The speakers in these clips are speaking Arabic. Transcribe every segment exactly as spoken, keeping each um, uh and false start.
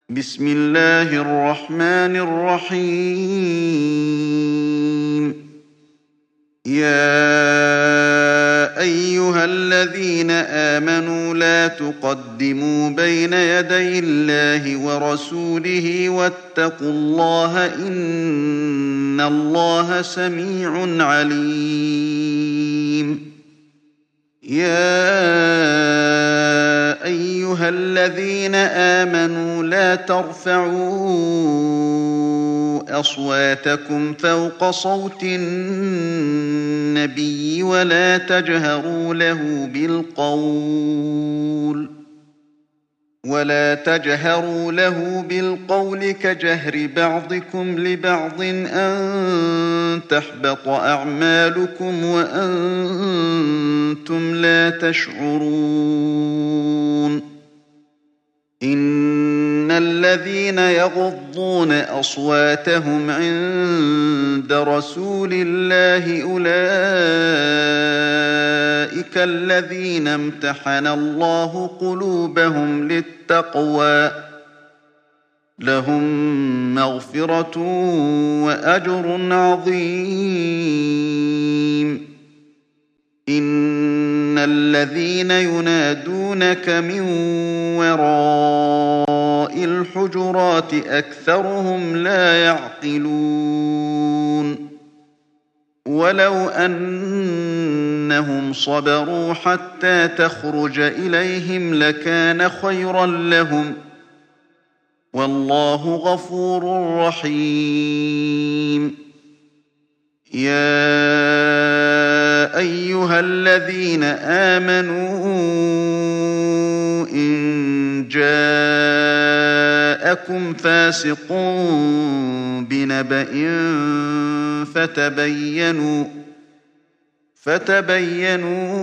بسم الله الرحمن الرحيم. يا أيها الذين آمنوا لا تقدموا بين يدي الله ورسوله واتقوا الله إن الله سميع عليم. يا أيها الذين آمنوا لا ترفعوا أصواتكم فوق صوت النبي ولا تجهروا له بالقول ولا تجهروا له بالقول كجهر بعضكم لبعض أن تحبط أعمالكم وأنتم لا تشعرون. إن الذين يغضون أصواتهم عند رسول الله أولئك الذين امتحن الله قلوبهم للتقوى لهم مغفرة وأجر عظيم. إن الذين ينادونك من وراء الحجرات أكثرهم لا يعقلون. ولو أنهم صبروا حتى تخرج إليهم لكان خيرا لهم والله غفور رحيم. يا أيها الذين آمنوا إن جاءكم فاسق بنبأ فتبينوا فتبينوا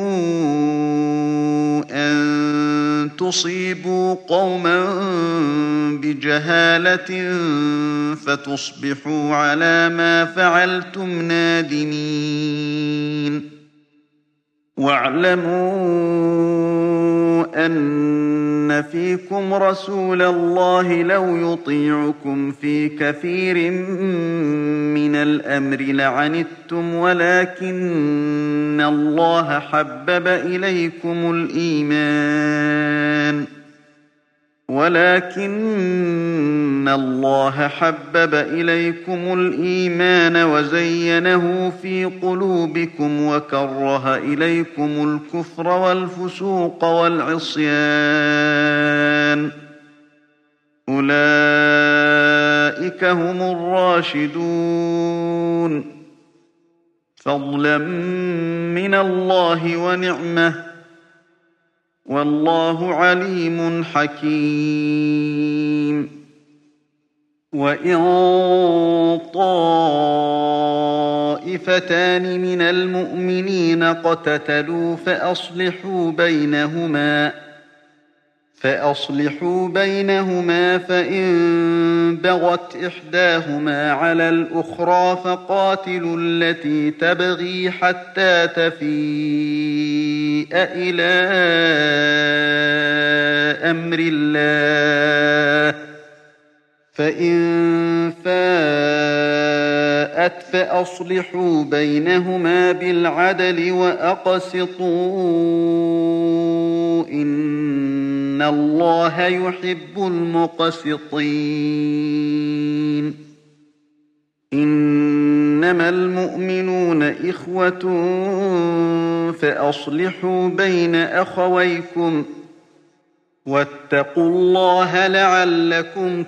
أن تصيبوا قوما بجهالة فتصبحوا على ما فعلتم نادمين. واعلموا أن فيكم رسول الله لو يطيعكم في كثير من الأمر لعنتم ولكن الله حبب إليكم الإيمان ولكن الله حبب إليكم الإيمان وزينه في قلوبكم وكره إليكم الكفر والفسوق والعصيان أولئك هم الراشدون فضلا من الله ونعمه والله عليم حكيم. وإن طائفتان من المؤمنين اقتتلوا فأصلحوا بينهما فأصلحوا بينهما فإن بغت إحداهما على الأخرى فقاتلوا التي تبغي حتى تفيء إلى أمر الله فإن فاءت فأصلحوا بينهما بالعدل وأقسطوا إن الله يحب المقسطين. إنما المؤمنون إخوة فأصلحوا بين أخويكم واتقوا الله لعلكم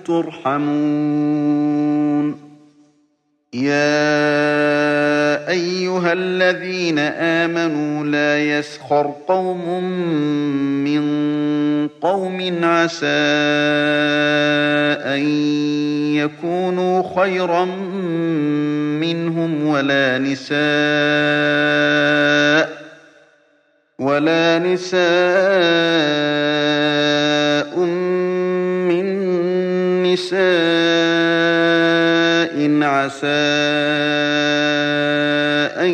ترحمون. يا أيها الذين آمنوا لا يسخر قوم من قوم عسى أن يكونوا خيرا منهم ولا نساء ولا نساء من نساء عسى أن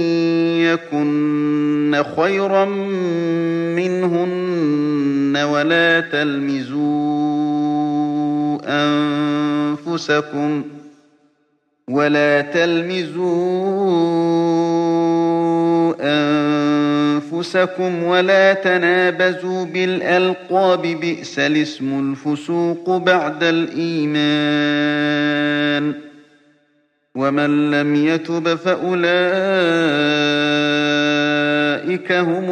يكن خيرا منهن ولا تلمزوا أنفسكم ولا تلمزوا أنفسكم ولا تنابزوا بالألقاب بئس الاسم الفسوق بعد الإيمان ومن لم يتب فأولئك هم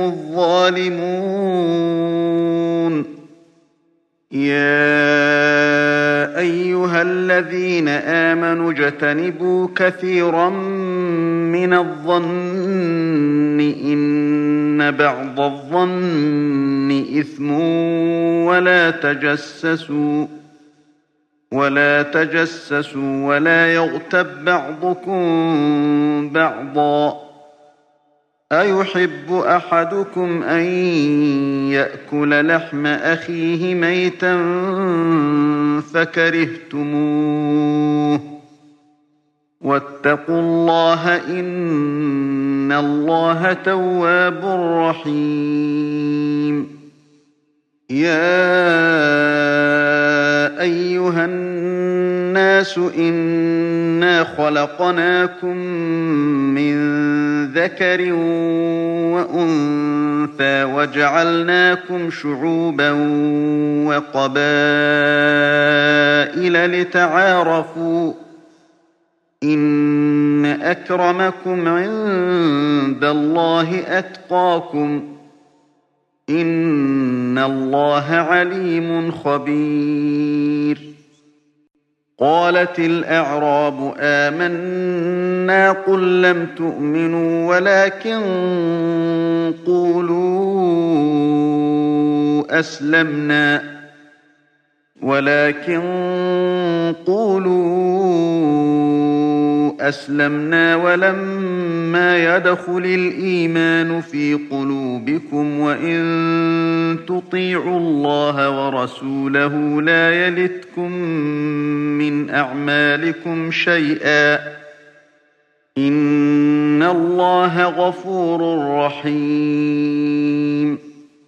الظالمون يا أيها الذين آمنوا اجتنبوا كثيرا من الظن إن بعض الظن إثم ولا تجسسوا ولا تجسسوا ولا يغتب بعضكم بعضا أيحب أحدكم أن يأكل لحم أخيه ميتا فكرهتموه واتقوا الله إن الله تواب رحيم يا أيها الناس إنا خلقناكم من ذكر وأنثى وجعلناكم شعوبا وقبائل لتعارفوا إن أكرمكم عند الله أتقاكم إن الله عليم خبير قالت الأعراب آمنا قل لم تؤمنوا ولكن قولوا أسلمنا ولكن قولوا أسلمنا ولما يدخل الإيمان في قلوبكم وإن تطيعوا الله ورسوله لا يلتكم من أعمالكم شيئا إن الله غفور رحيم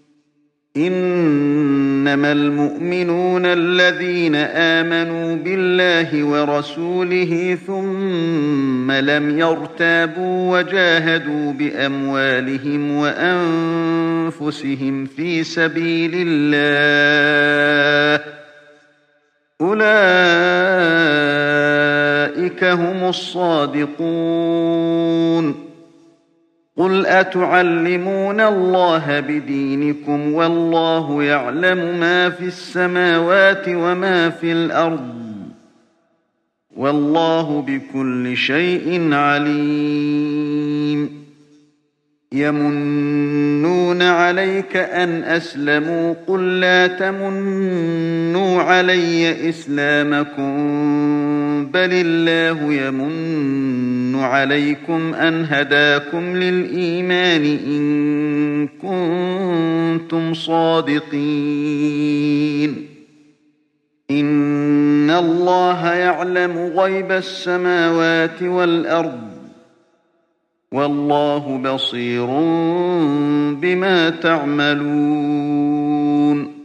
إنما المؤمنون الذين آمنوا بالله ورسوله ثم لم يرتابوا وجاهدوا بأموالهم وأنفسهم في سبيل الله أولئك هم الصادقون قل أتعلمون الله بدينكم والله يعلم ما في السماوات وما في الأرض والله بكل شيء عليم يمنون عليك أن أسلموا قل لا تمنوا علي إسلامكم بل الله يمن عليكم أن هداكم للإيمان إن كنتم صادقين إن الله يعلم غيب السماوات والأرض والله بصير بما تعملون